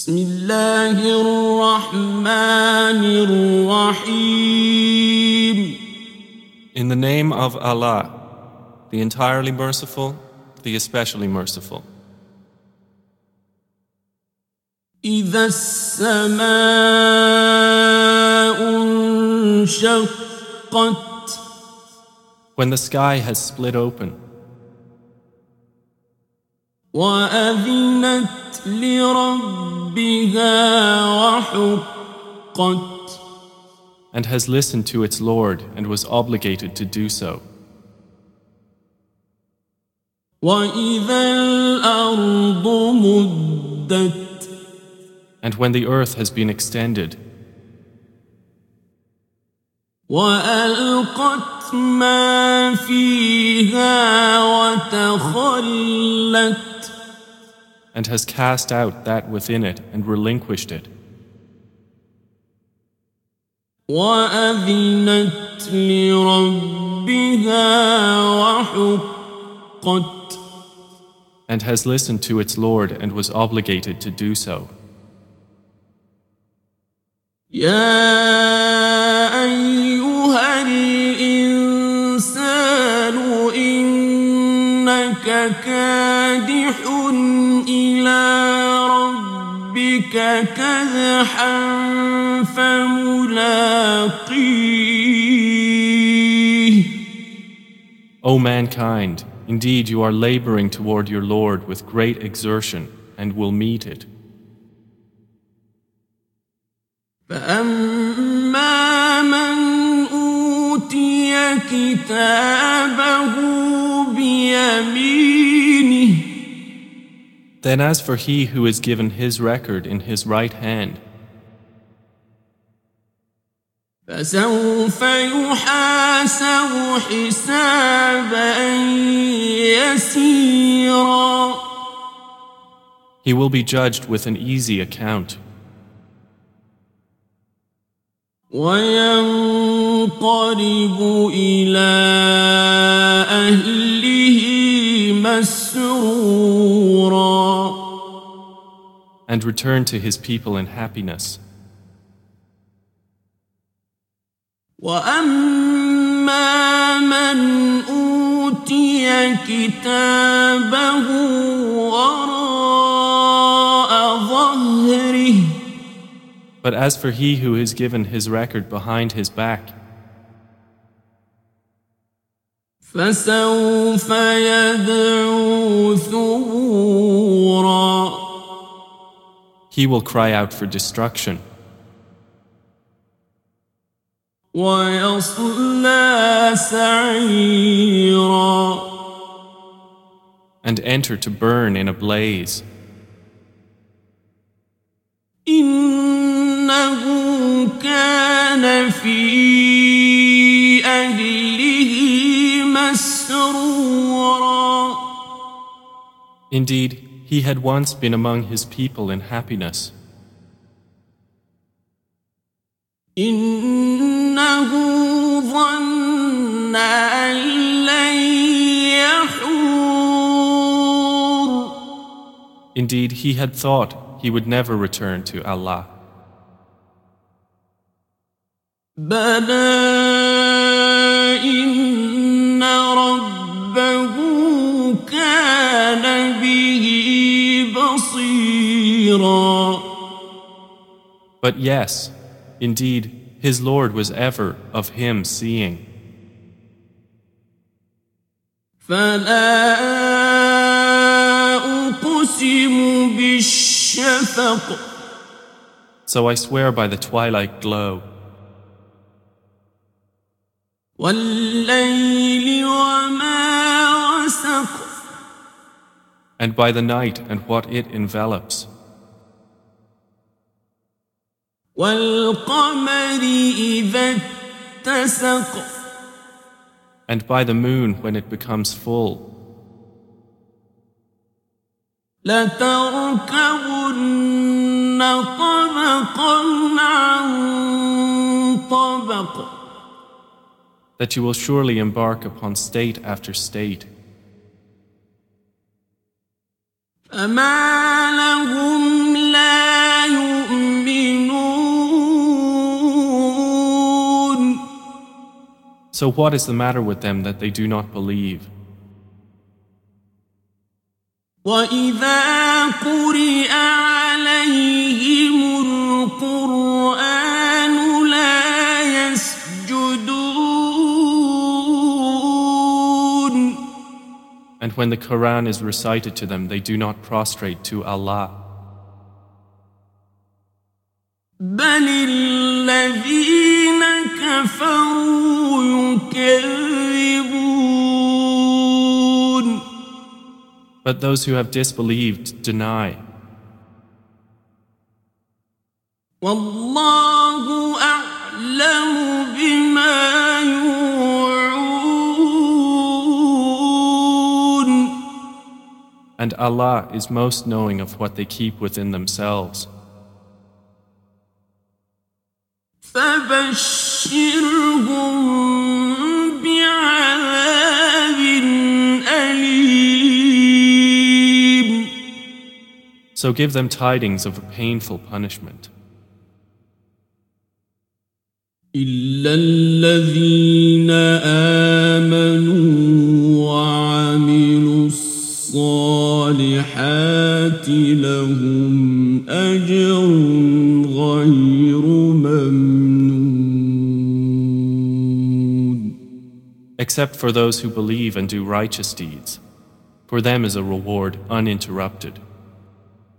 بسم الله الرحمن الرحيم. In the name of Allah, the entirely merciful, the especially merciful. إذا السماء انشقت. When the sky has split open. وأذنت لربها وحقت. And has listened to its Lord and was obligated to do so. وإذا الأرض مدت. And when the earth has been extended. وألقت ما فيها وتخلت. And has cast out that within it and relinquished it. وأذنت لربها وحقت. And has listened to its Lord and was obligated to do so. يا أيها الإنسان إنك كادح إلى ربك كدحا فملاقيه. O mankind, indeed you are laboring toward your Lord with great exertion and will meet it. فأما من أوتي كتابه بيمينه. Then as for he who is given his record in his right hand, فسوف يحاسب حسابا يسيرا. he will be judged with an easy account. وينقلب إلى أهله مسرورا. And return to his people in happiness. وأما من أوتي كتابه وراء ظهره. But as for he who is given his record behind his back, فسوف يدعو ثبورا. he will cry out for destruction. ويصلى سعيرا. And enter to burn in a blaze. إنه كان في أهله مسرورا. Indeed, he had once been among his people in happiness. إنه ظن أن لن يحور. Indeed, he had thought he would never return to Allah. بلى إن ربه كان به بصيرا. But yes, indeed, his Lord was ever of him seeing. فلا أقسم بالشفق. So I swear by the twilight glow. والليل وما وسق. And by the night and what it envelops. والقمر إذا اتسق. And by the moon when it becomes full. لتركبن طبقا عن طبق. That you will surely embark upon state after state. فما لهم لا So what is the matter with them that they do not believe? وَإِذَا قُرِئَ عَلَيْهِمُ الْقُرْآنُ لَا يَسْجُدُونَ And when the Quran is recited to them, they do not prostrate to Allah. بَلِ الَّذِينَ كَفَرُوا يُكَذِّبُونَ But those who have disbelieved deny. وَاللَّهُ أَعْلَمُ بِمَا يُوعُونَ And Allah is most knowing of what they keep within themselves. فَبَشِّرْهُم بِعَذَابٍ أَلِيمٍ So give them tidings of a painful punishment. إِلَّا الَّذِينَ آمَنُوا وَعَمِلُوا الصَّالِحَاتِ لَهُمْ أَجْرٌ غَيْرُ مَمْنُونٍ Except for those who believe and do righteous deeds. For them is a reward uninterrupted.